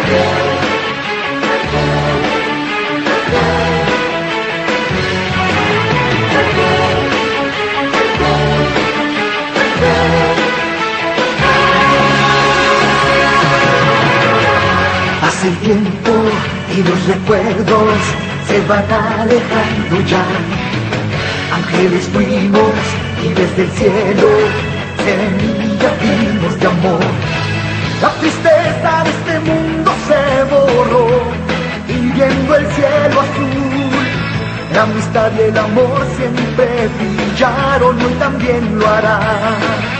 Hace tiempo y los recuerdos se van alejando ya. Ángeles fuimos y desde el cielo semilla vimos de amor. La tristeza de este mundo se borró y viendo el cielo azul, la amistad y el amor siempre brillaron, hoy también lo harán.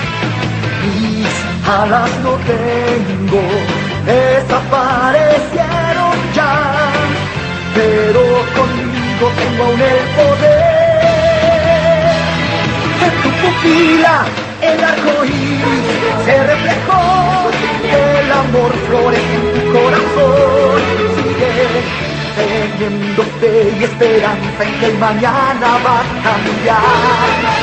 Mis alas no tengo, desaparecieron ya, pero conmigo tengo aún el poder. En tu pupila el arco iris se reflejó, el amor florece en tu corazón. Sigue teniendo fe y esperanza en que el mañana va a cambiar.